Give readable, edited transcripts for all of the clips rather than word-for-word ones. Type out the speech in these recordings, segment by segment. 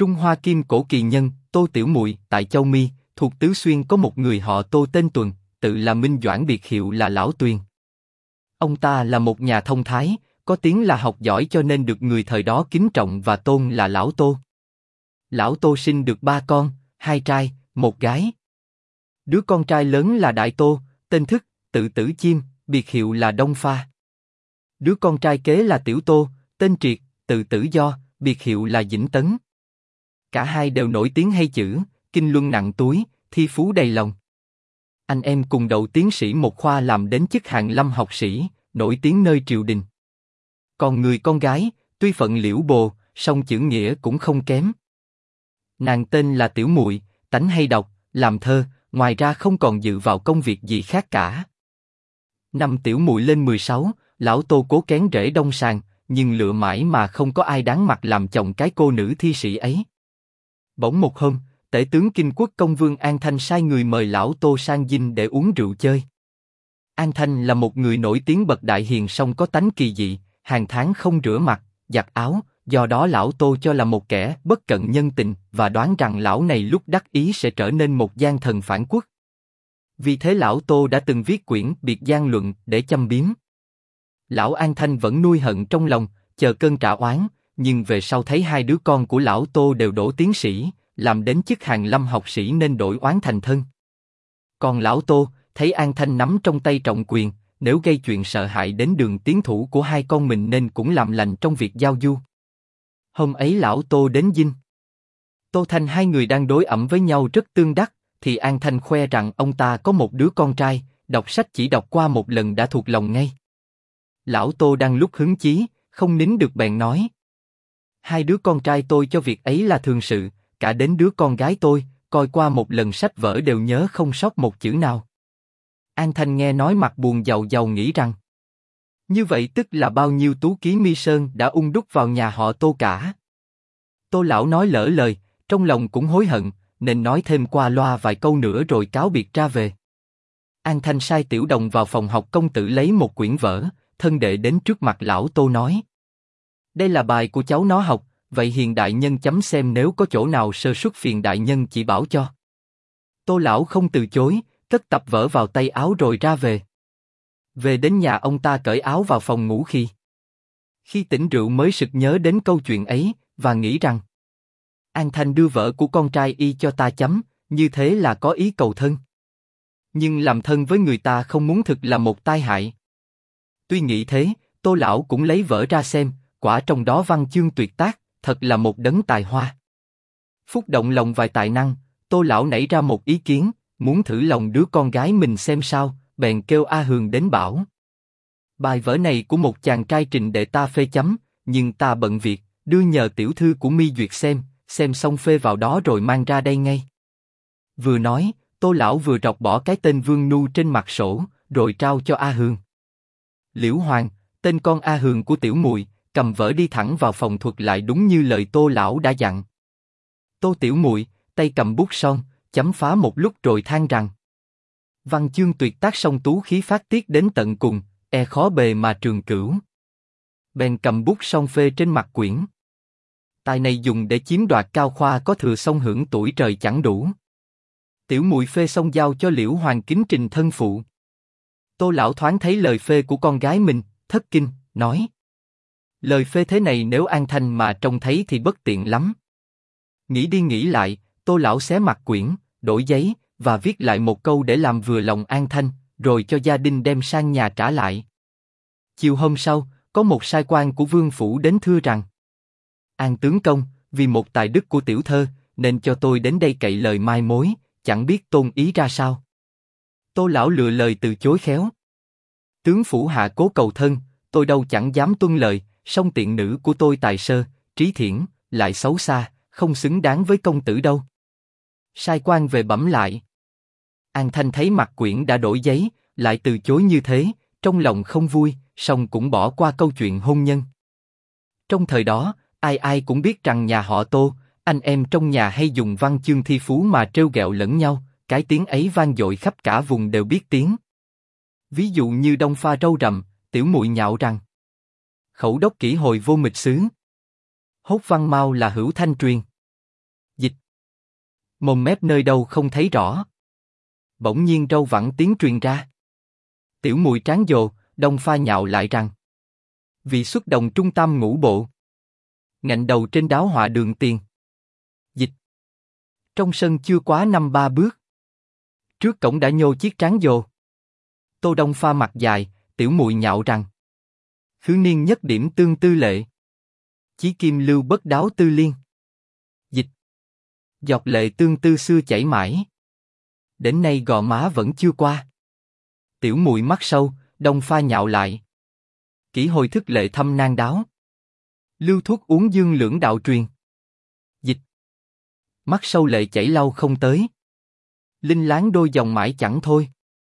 Trung Hoa Kim Cổ kỳ nhân, Tô Tiểu Muội, tại Châu Mi, thuộc Tứ Xuyên có một người họ Tô tên Tuần, tự là Minh Doãn, biệt hiệu là Lão Tuyền. Ông ta là một nhà thông thái, có tiếng là học giỏi cho nên được người thời đó kính trọng và tôn là Lão Tô. Lão Tô sinh được 3 con, 2 trai, 1 gái. Đứa con trai lớn là Đại Tô, tên Thức, tự Tử Chim, biệt hiệu là Đông Pha. Đứa con trai kế là Tiểu Tô, tên Triệt, tự Tử Do, biệt hiệu là Dĩnh Tấn. Cả hai đều nổi tiếng hay chữ, kinh luân nặng túi, thi phú đầy lòng. Anh em cùng đậu tiến sĩ một khoa, làm đến chức hạng lâm học sĩ, nổi tiếng nơi triều đình. Còn người con gái, tuy phận Liễu Bồ, song chữ nghĩa cũng không kém. Nàng tên là Tiểu Muội, tánh hay đọc, làm thơ, ngoài ra không còn dự vào công việc gì khác cả. Năm Tiểu Muội lên 16, Lão Tô cố kén rễ đông sàng, nhưng lựa mãi mà không có ai đáng mặt làm chồng cái cô nữ thi sĩ ấy. Bỗng một hôm, Tể tướng Kinh Quốc Công Vương An Thanh sai người mời Lão Tô sang dinh để uống rượu chơi. An Thanh là một người nổi tiếng bậc đại hiền, song có tánh kỳ dị, hàng tháng không rửa mặt, giặt áo, do đó Lão Tô cho là một kẻ bất cận nhân tình và đoán rằng lão này lúc đắc ý sẽ trở nên một gian thần phản quốc. Vì thế Lão Tô đã từng viết quyển Biệt Giang Luận để châm biếm. Lão An Thanh vẫn nuôi hận trong lòng, chờ cơn trả oán, nhưng về sau thấy hai đứa con của Lão Tô đều đỗ tiến sĩ, làm đến chức hạng lâm học sĩ nên đổi oán thành thân. Còn Lão Tô thấy An Thanh nắm trong tay trọng quyền, nếu gây chuyện sợ hại đến đường tiến thủ của hai con mình nên cũng làm lành trong việc giao du. Hôm ấy Lão Tô đến dinh. Tô Thanh hai người đang đối ẩm với nhau rất tương đắc, thì An Thanh khoe rằng ông ta có một đứa con trai, đọc sách chỉ đọc qua một lần đã thuộc lòng ngay. Lão Tô đang lúc hứng chí, không nín được bèn nói: hai đứa con trai tôi cho việc ấy là thường sự, cả đến đứa con gái tôi, coi qua một lần sách vở đều nhớ không sót một chữ nào. An Thanh nghe nói mặt buồn giàu giàu, nghĩ rằng như vậy tức là bao nhiêu tú ký mi sơn đã ung đúc vào nhà họ Tô cả. Tô lão nói lỡ lời, trong lòng cũng hối hận, nên nói thêm qua loa vài câu nữa rồi cáo biệt ra về. An Thanh sai Tiểu Đồng vào phòng học công tử lấy một quyển vở, thân đệ đến trước mặt Lão Tô nói: đây là bài của cháu nó học, vậy hiền đại nhân chấm xem, nếu có chỗ nào sơ suất phiền đại nhân chỉ bảo cho. Tô lão không từ chối, cất tập vở vào tay áo rồi ra về. Về đến nhà ông ta cởi áo vào phòng ngủ, khi tỉnh rượu mới sực nhớ đến câu chuyện ấy và nghĩ rằng An Thanh đưa vợ của con trai y cho ta chấm, như thế là có ý cầu thân. Nhưng làm thân với người ta không muốn thực là một tai hại. Tuy nghĩ thế, Tô lão cũng lấy vở ra xem, quả trong đó văn chương tuyệt tác, thật là một đấng tài hoa. Phúc động lòng vài tài năng, Tô lão nảy ra một ý kiến, muốn thử lòng đứa con gái mình xem sao, bèn kêu A Hường đến bảo: bài vở này của một chàng trai trình để ta phê chấm, nhưng ta bận việc, đưa nhờ tiểu thư của Mi duyệt xem xong phê vào đó rồi mang ra đây ngay. Vừa nói, Tô lão vừa rọc bỏ cái tên Vương Nu trên mặt sổ, rồi trao cho A Hường. Liễu Hoàng, tên con A Hường của Tiểu Muội, cầm vở đi thẳng vào phòng thuật lại đúng như lời Tô lão đã dặn. Tô Tiểu Muội tay cầm bút son, chấm phá một lúc rồi than rằng: văn chương tuyệt tác, song tú khí phát tiết đến tận cùng, e khó bề mà trường cửu. Bèn cầm bút son phê trên mặt quyển. Tài này dùng để chiếm đoạt cao khoa có thừa, song hưởng tuổi trời chẳng đủ. Tiểu Muội phê xong giao cho Liễu Hoàng kính trình thân phụ. Tô lão thoáng thấy lời phê của con gái mình, thất kinh, nói: lời phê thế này nếu An Thanh mà trông thấy thì bất tiện lắm. Nghĩ đi nghĩ lại, Tô lão xé mặt quyển, đổi giấy và viết lại một câu để làm vừa lòng An Thanh, rồi cho gia đình đem sang nhà trả lại. Chiều hôm sau, có một sai quan của vương phủ đến thưa rằng: An tướng công, vì một tài đức của tiểu thơ, nên cho tôi đến đây cậy lời mai mối, chẳng biết tôn ý ra sao. Tô lão lựa lời từ chối khéo: tướng phủ hạ cố cầu thân, tôi đâu chẳng dám tuân lời, song tiện nữ của tôi tài sơ, trí thiển, lại xấu xa, không xứng đáng với công tử đâu. Sai quan về bẩm lại. An Thanh thấy mặt quyển đã đổi giấy, lại từ chối như thế, trong lòng không vui, song cũng bỏ qua câu chuyện hôn nhân. Trong thời đó, ai ai cũng biết rằng nhà họ Tô, anh em trong nhà hay dùng văn chương thi phú mà trêu ghẹo lẫn nhau, cái tiếng ấy vang dội khắp cả vùng đều biết tiếng. Ví dụ như Đông Pha râu rậm, Tiểu Muội nhạo rằng: khẩu đốc kỹ hồi vô mịch xứ, hốt văn mau là hữu thanh truyền. Dịch. Mồm mép nơi đâu không thấy rõ. Bỗng nhiên râu vẳng tiếng truyền ra. Tiểu Mùi tráng dồ, Đông Pha nhạo lại rằng: Vị xuất đồng trung tam ngũ bộ. Ngạnh đầu trên đáo họa đường tiền. Dịch. Trong sân chưa quá 5-3 bước. Trước cổng đã nhô chiếc tráng dồ. Tô Đông Pha mặt dài, Tiểu Mùi nhạo rằng: Khứ niên nhất điểm tương tư lệ. Chí kim lưu bất đáo tư liên. Dịch. Giọt lệ tương tư xưa chảy mãi. Đến nay gò má vẫn chưa qua. Tiểu Mùi mắt sâu, Đông Pha nhạo lại: Kỷ hồi thức lệ thâm nan đáo. Lưu thuốc uống dương lưỡng đạo truyền. Dịch. Mắt sâu lệ chảy lau không tới. Linh láng đôi dòng mãi chẳng thôi.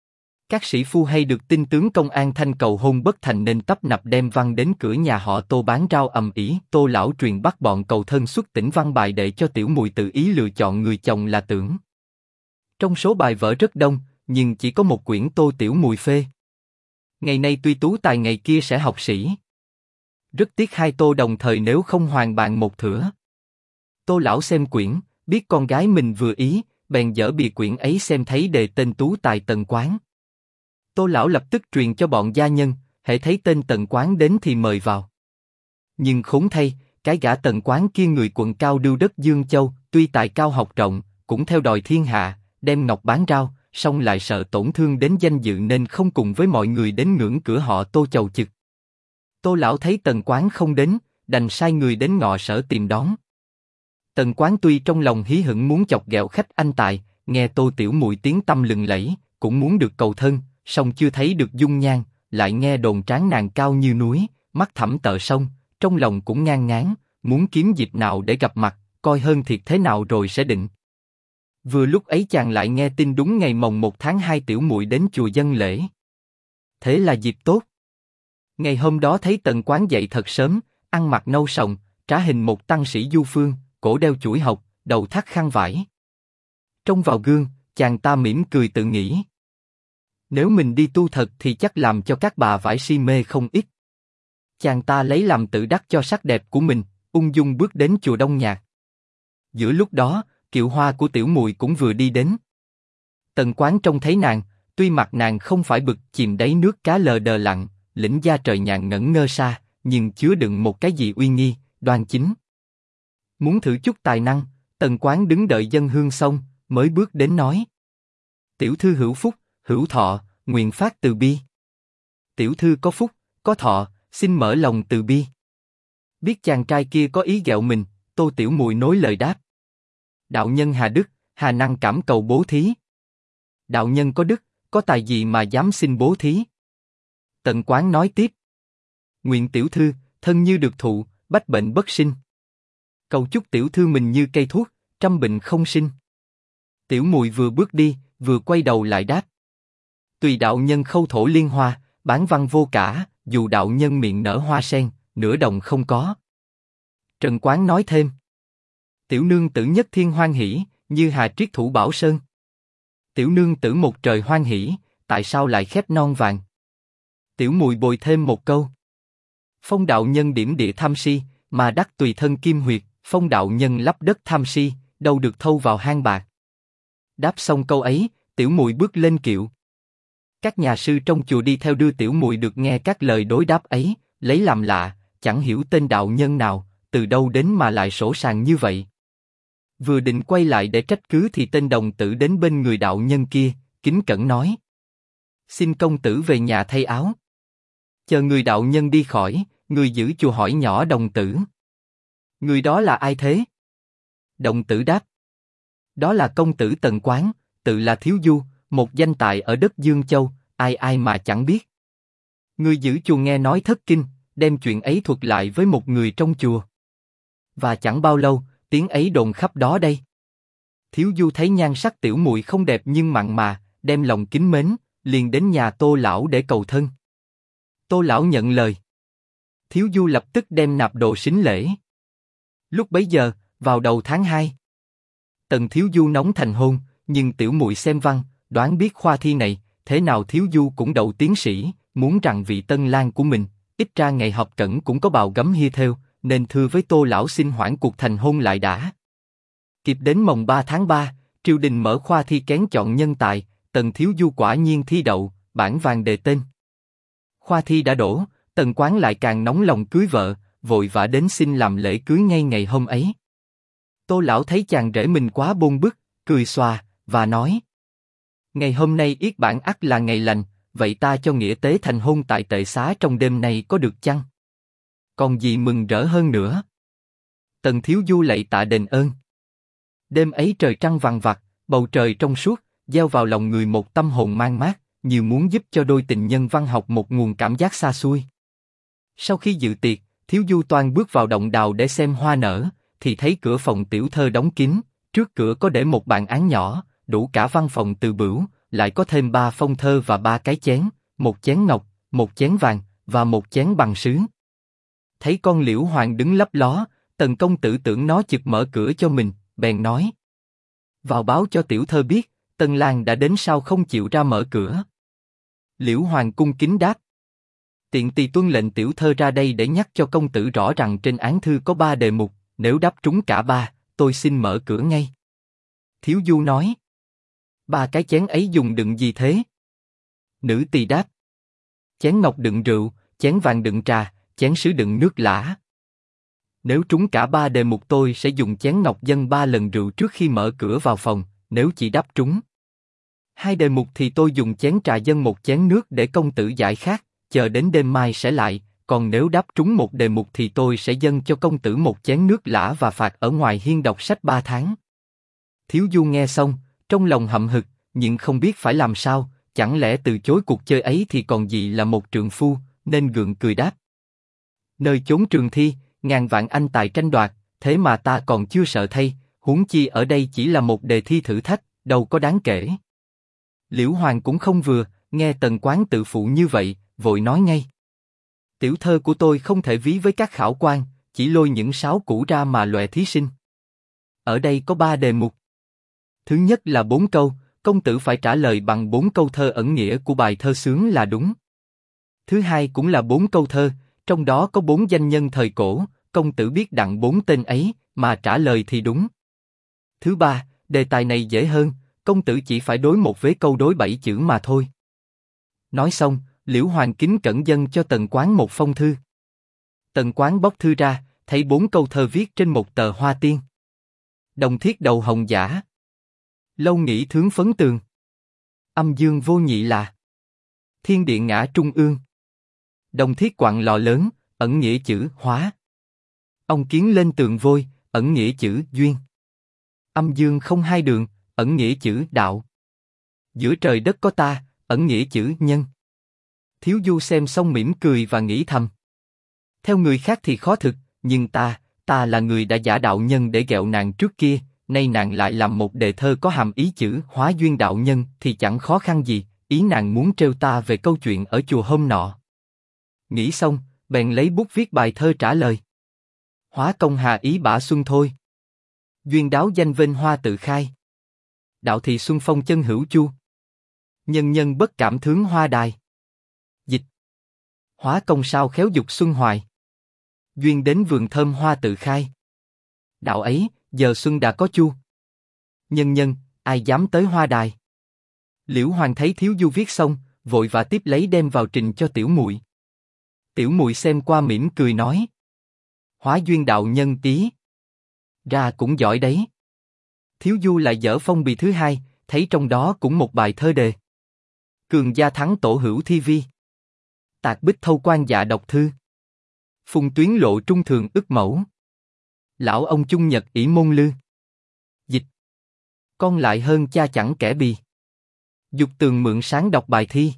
Các sĩ phu hay được tin tướng công an thanh cầu hôn bất thành nên tấp nập đem văn đến cửa nhà họ Tô bán rau ầm ĩ. Tô lão truyền bắt bọn cầu thân xuất tỉnh văn bài để cho Tiểu Mùi tự ý lựa chọn người chồng là Tưởng. Trong số bài vở rất đông, nhưng chỉ có một quyển Tô Tiểu Mùi phê. Ngày nay tuy tú tài ngày kia sẽ học sĩ. Rất tiếc hai Tô đồng thời nếu không hoàn bàn một thửa. Tô lão xem quyển, biết con gái mình vừa ý, bèn dở bìa quyển ấy xem thấy đề tên tú tài Tần Quán. Tô lão lập tức truyền cho bọn gia nhân, hễ thấy tên Tần Quán đến thì mời vào. Nhưng khốn thay, cái gã Tần Quán kia người quận cao đưu đất Dương Châu, tuy tài cao học rộng, cũng theo đòi thiên hạ, đem ngọc bán rau, song lại sợ tổn thương đến danh dự nên không cùng với mọi người đến ngưỡng cửa họ Tô chầu chực. Tô lão thấy Tần Quán không đến, đành sai người đến ngọ sở tìm đón. Tần Quán tuy trong lòng hí hửng muốn chọc ghẹo khách anh tài, nghe Tô Tiểu Mùi tiếng tăm lừng lẫy, cũng muốn được cầu thân, song chưa thấy được dung nhan, lại nghe đồn trán nàng cao như núi, mắt thẳm tợ sông, trong lòng cũng ngang ngán, muốn kiếm dịp nào để gặp mặt, coi hơn thiệt thế nào rồi sẽ định. Vừa lúc ấy chàng lại nghe tin đúng ngày mồng 1 tháng 2 Tiểu Mùi đến chùa dân lễ. Thế là dịp tốt. Ngày hôm đó thấy Tần Quán dậy thật sớm, ăn mặc nâu sòng, trá hình một tăng sĩ du phương, cổ đeo chuỗi hộc, đầu thắt khăn vải. Trông vào gương, chàng ta mỉm cười tự nghĩ: Nếu mình đi tu thật thì chắc làm cho các bà vải si mê không ít. Chàng ta lấy làm tự đắc cho sắc đẹp của mình, ung dung bước đến chùa Đông Nhạc. Giữa lúc đó, kiệu hoa của Tiểu Mùi cũng vừa đi đến. Tần Quán trông thấy nàng, tuy mặt nàng không phải bực chìm đáy nước cá lờ đờ lặng, lĩnh da trời nhàn ngẩn ngơ xa, nhưng chứa đựng một cái gì uy nghi, đoan chính. Muốn thử chút tài năng, Tần Quán đứng đợi dân hương xong, mới bước đến nói: Tiểu thư hữu phúc, hữu thọ, nguyện phát từ bi. Tiểu thư có phúc, có thọ, xin mở lòng từ bi. Biết chàng trai kia có ý ghẹo mình, Tô Tiểu Mùi nối lời đáp: Đạo nhân hà đức, hà năng cảm cầu bố thí. Đạo nhân có đức, có tài gì mà dám xin bố thí. Tần Quán nói tiếp: Nguyện tiểu thư, thân như được thụ, bách bệnh bất sinh. Cầu chúc tiểu thư mình như cây thuốc, trăm bệnh không sinh. Tiểu Mùi vừa bước đi, vừa quay đầu lại đáp: Tùy đạo nhân khâu thổ liên hoa, bán văn vô cả, dù đạo nhân miệng nở hoa sen, nửa đồng không có. Trần Quán nói thêm: Tiểu nương tử nhất thiên hoan hỷ, như hà triết thủ bảo sơn. Tiểu nương tử một trời hoan hỷ, tại sao lại khép non vàng? Tiểu Mùi bồi thêm một câu: Phong đạo nhân điểm địa tham si, mà đắc tùy thân kim huyệt. Phong đạo nhân lấp đất tham si, đâu được thâu vào hang bạc. Đáp xong câu ấy, Tiểu Mùi bước lên kiệu. Các nhà sư trong chùa đi theo đưa Tiểu Mùi được nghe các lời đối đáp ấy, lấy làm lạ, chẳng hiểu tên đạo nhân nào, từ đâu đến mà lại sổ sàng như vậy. Vừa định quay lại để trách cứ thì tên đồng tử đến bên người đạo nhân kia, kính cẩn nói: Xin công tử về nhà thay áo. Chờ người đạo nhân đi khỏi, người giữ chùa hỏi nhỏ đồng tử: Người đó là ai thế? Đồng tử đáp: Đó là công tử Tần Quán, tự là Thiếu Du, một danh tài ở đất Dương Châu, ai ai mà chẳng biết. Người giữ chùa nghe nói thất kinh, đem chuyện ấy thuật lại với một người trong chùa. Và chẳng bao lâu, tiếng ấy đồn khắp đó đây. Thiếu Du thấy nhan sắc Tiểu Mùi không đẹp nhưng mặn mà, đem lòng kính mến, liền đến nhà Tô lão để cầu thân. Tô lão nhận lời. Thiếu Du lập tức đem nạp đồ sính lễ. Lúc bấy giờ, vào đầu tháng 2, Tần Thiếu Du nóng thành hôn, nhưng Tiểu Mùi xem văn, đoán biết khoa thi này, thế nào Thiếu Du cũng đậu tiến sĩ, muốn rằng vị tân lang của mình, ít ra ngày họp cẩn cũng có bào gấm hia theo, nên thưa với Tô lão xin hoãn cuộc thành hôn lại đã. kịp đến mồng 3 tháng 3, triều đình mở khoa thi kén chọn nhân tài, Tần Thiếu Du quả nhiên thi đậu, bảng vàng đề tên. Khoa thi đã đổ, Tần Quán lại càng nóng lòng cưới vợ, vội vã đến xin làm lễ cưới ngay ngày hôm ấy. Tô lão thấy chàng rể mình quá bôn bức, cười xòa và nói: ngày hôm nay yết bản ắt là ngày lành, vậy ta cho nghĩa tế thành hôn tại tệ xá trong đêm nay có được chăng? Còn gì mừng rỡ hơn nữa? Tần Thiếu Du lạy tạ đền ơn. Đêm ấy trời trăng vằng vặc, bầu trời trong suốt, gieo vào lòng người một tâm hồn mang mát, như muốn giúp cho đôi tình nhân văn học một nguồn cảm giác xa xôi. Sau khi dự tiệc, Thiếu Du toan bước vào động đào để xem hoa nở, thì thấy cửa phòng tiểu thơ đóng kín, trước cửa có để một bàn án nhỏ, đủ cả văn phòng từ bửu, lại có thêm 3 phong thơ và 3 cái chén, một chén ngọc, một chén vàng và một chén bằng sứ. Thấy con Liễu Hoàng đứng lấp ló, Tần công tử tưởng nó chực mở cửa cho mình, bèn nói: vào báo cho tiểu thơ biết, Tần lang đã đến sao không chịu ra mở cửa. Liễu Hoàng cung kính đáp: tiện tỳ tuân lệnh tiểu thơ ra đây để nhắc cho công tử rõ rằng trên án thư có 3 đề mục, nếu đáp trúng cả 3, tôi xin mở cửa ngay. Thiếu Du nói: 3 cái chén ấy dùng đựng gì thế? Nữ tỳ đáp: chén ngọc đựng rượu, chén vàng đựng trà, chén sứ đựng nước lã. Nếu trúng cả 3 đề mục tôi sẽ dùng chén ngọc dâng 3 lần rượu trước khi mở cửa vào phòng, nếu chỉ đáp trúng 2 đề mục thì tôi dùng chén trà dâng 1 chén nước để công tử giải khát, chờ đến đêm mai sẽ lại, còn nếu đáp trúng 1 đề mục thì tôi sẽ dâng cho công tử 1 chén nước lã và phạt ở ngoài hiên đọc sách 3 tháng. Thiếu Du nghe xong, trong lòng hậm hực, nhưng không biết phải làm sao, chẳng lẽ từ chối cuộc chơi ấy thì còn gì là một trượng phu, nên gượng cười đáp: nơi chốn trường thi, ngàn vạn anh tài tranh đoạt, thế mà ta còn chưa sợ thay, huống chi ở đây chỉ là một đề thi thử thách, đâu có đáng kể. Liễu Hoàng cũng không vừa, nghe Tần Quán tự phụ như vậy, vội nói ngay: tiểu thơ của tôi không thể ví với các khảo quan, chỉ lôi những sáo cũ ra mà lòe thí sinh. Ở đây có 3 đề mục. Thứ nhất là 4 câu, công tử phải trả lời bằng 4 câu thơ ẩn nghĩa của bài thơ xướng là đúng. Thứ hai cũng là 4 câu thơ, trong đó có 4 danh nhân thời cổ, công tử biết đặng 4 tên ấy, mà trả lời thì đúng. Thứ ba, đề tài này dễ hơn, công tử chỉ phải đối một vế câu đối 7 chữ mà thôi. Nói xong, Liễu Hoàng kính cẩn dâng cho Tần Quán một phong thư. Tần Quán bóc thư ra, thấy 4 câu thơ viết trên một tờ hoa tiên. Đồng thiết đầu hồng giả, lâu nghĩ thướng phấn tường. Âm dương vô nhị là, thiên địa ngã trung ương. Đồng thiết quặng lò lớn, ẩn nghĩa chữ hóa. Ông kiến lên tường vôi, ẩn nghĩa chữ duyên. Âm dương không hai đường, ẩn nghĩa chữ đạo. Giữa trời đất có ta, ẩn nghĩa chữ nhân. Thiếu Du xem xong mỉm cười và nghĩ thầm: theo người khác thì khó thực, nhưng ta là người đã giả đạo nhân để ghẹo nàng trước kia, nay nàng lại làm một đề thơ có hàm ý chữ hóa duyên đạo nhân thì chẳng khó khăn gì, ý nàng muốn trêu ta về câu chuyện ở chùa hôm nọ. Nghĩ xong, bèn lấy bút viết bài thơ trả lời: hóa công hà ý bả xuân thôi, duyên đáo danh vênh hoa tự khai. Đạo thì xuân phong chân hữu chu, nhân nhân bất cảm thướng hoa đài. Dịch: hóa công sao khéo dục xuân hoài, duyên đến vườn thơm hoa tự khai. Đạo ấy, giờ xuân đã có chu, nhân nhân, ai dám tới hoa đài. Liễu Hoàng thấy Thiếu Du viết xong, vội và tiếp lấy đem vào trình cho tiểu muội. Tiểu muội xem qua mỉm cười nói: hóa duyên đạo nhân tí, ra cũng giỏi đấy. Thiếu Du lại dở phong bì thứ hai, thấy trong đó cũng một bài thơ đề: cường gia thắng tổ hữu thi vi, tạc bích thâu quan dạ đọc thư, phùng tuyến lộ trung thường ức mẫu, lão ông chung nhật ỷ môn lư. Dịch: con lại hơn cha chẳng kẻ bì, dục tường mượn sáng đọc bài thi,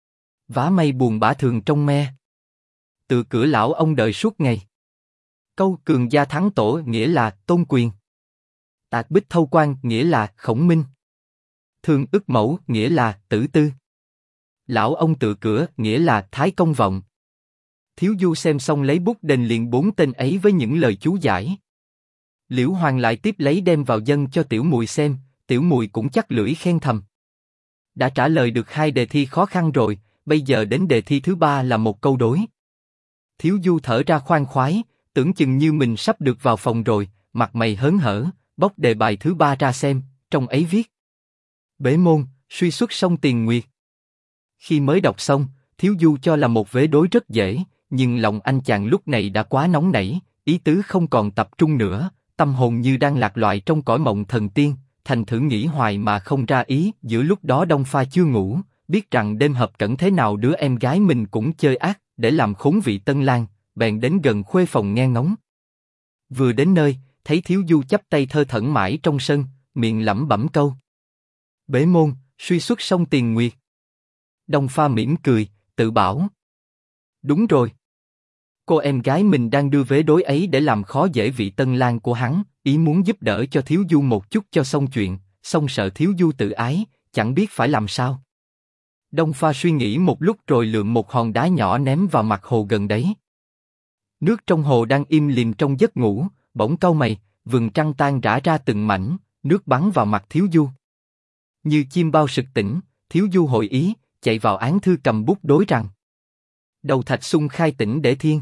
vá mây buồn bã thường trong me, từ cửa lão ông đợi suốt ngày. Câu cường gia thắng tổ nghĩa là tôn quyền, tạc bích thâu quan nghĩa là khổng minh, thường ức mẫu nghĩa là tử tư, lão ông tự cửa nghĩa là thái công vọng. Thiếu Du xem xong lấy bút đền liền 4 tên ấy với những lời chú giải. Liễu Hoàng lại tiếp lấy đem vào dâng cho tiểu muội xem, tiểu muội cũng chắc lưỡi khen thầm: đã trả lời được 2 đề thi khó khăn rồi, bây giờ đến đề thi thứ 3 là một câu đối. Thiếu Du thở ra khoan khoái, tưởng chừng như mình sắp được vào phòng rồi, mặt mày hớn hở, bóc đề bài thứ 3 ra xem, trong ấy viết. Bế môn, suy xuất song Tiền Nguyệt. Khi mới đọc xong, Thiếu Du cho là một vế đối rất dễ, nhưng lòng anh chàng lúc này đã quá nóng nảy, ý tứ không còn tập trung nữa, tâm hồn như đang lạc loài trong cõi mộng thần tiên, thành thử nghĩ hoài mà không ra ý. Giữa lúc đó Đông Pha chưa ngủ, biết rằng đêm hợp cẩn thế nào đứa em gái mình cũng chơi ác, để làm khốn vị Tân Lang, bèn đến gần khuê phòng nghe ngóng. Vừa đến nơi, thấy Thiếu Du chắp tay thơ thẩn mãi trong sân, miệng lẩm bẩm câu. Bế môn, suy xuất song Tiền Nguyệt. Đông Pha mỉm cười, tự bảo. Đúng rồi. Cô em gái mình đang đưa vế đối ấy để làm khó dễ vị Tân Lang của hắn, ý muốn giúp đỡ cho Thiếu Du một chút cho xong chuyện, song sợ Thiếu Du tự ái, chẳng biết phải làm sao. Đông Pha suy nghĩ một lúc rồi lượm một hòn đá nhỏ ném vào mặt hồ gần đấy. Nước trong hồ đang im lìm trong giấc ngủ, bỗng cau mày, vầng trăng tan rã ra từng mảnh, nước bắn vào mặt Thiếu Du. Như chim bao sực tỉnh, Thiếu Du hội ý, chạy vào án thư cầm bút đối rằng. Đầu thạch sung khai tỉnh để thiên.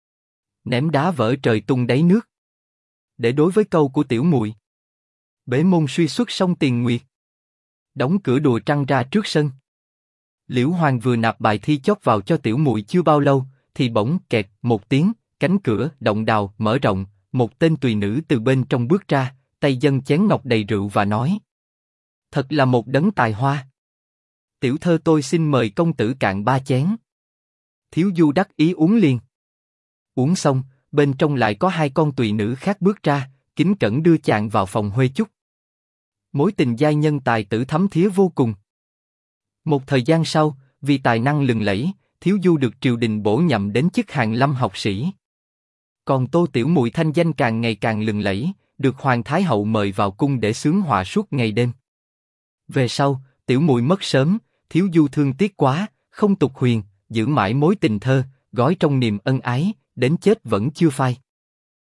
Ném đá vỡ trời tung đáy nước. Để đối với câu của tiểu muội. Bế môn suy xuất song Tiền Nguyệt. Đóng cửa đùa trăng ra trước sân. Liễu Hoàng vừa nạp bài thi chót vào cho tiểu muội chưa bao lâu, thì bỗng kẹt một tiếng, cánh cửa động đào mở rộng, một tên tùy nữ từ bên trong bước ra, tay dâng chén ngọc đầy rượu và nói: thật là một đấng tài hoa. Tiểu thơ tôi xin mời công tử cạn 3 chén. Thiếu Du đắc ý uống liền. Uống xong, bên trong lại có 2 con tùy nữ khác bước ra, kính cẩn đưa chàng vào phòng huê chúc. Mối tình giai nhân tài tử thấm thía vô cùng. Một thời gian sau, vì tài năng lừng lẫy, Thiếu Du được triều đình bổ nhậm đến chức hàn lâm học sĩ. Còn Tô tiểu muội thanh danh càng ngày càng lừng lẫy, được Hoàng Thái hậu mời vào cung để xướng họa suốt ngày đêm. Về sau, tiểu muội mất sớm, Thiếu Du thương tiếc quá, không tục huyền, giữ mãi mối tình thơ, gói trong niềm ân ái, đến chết vẫn chưa phai.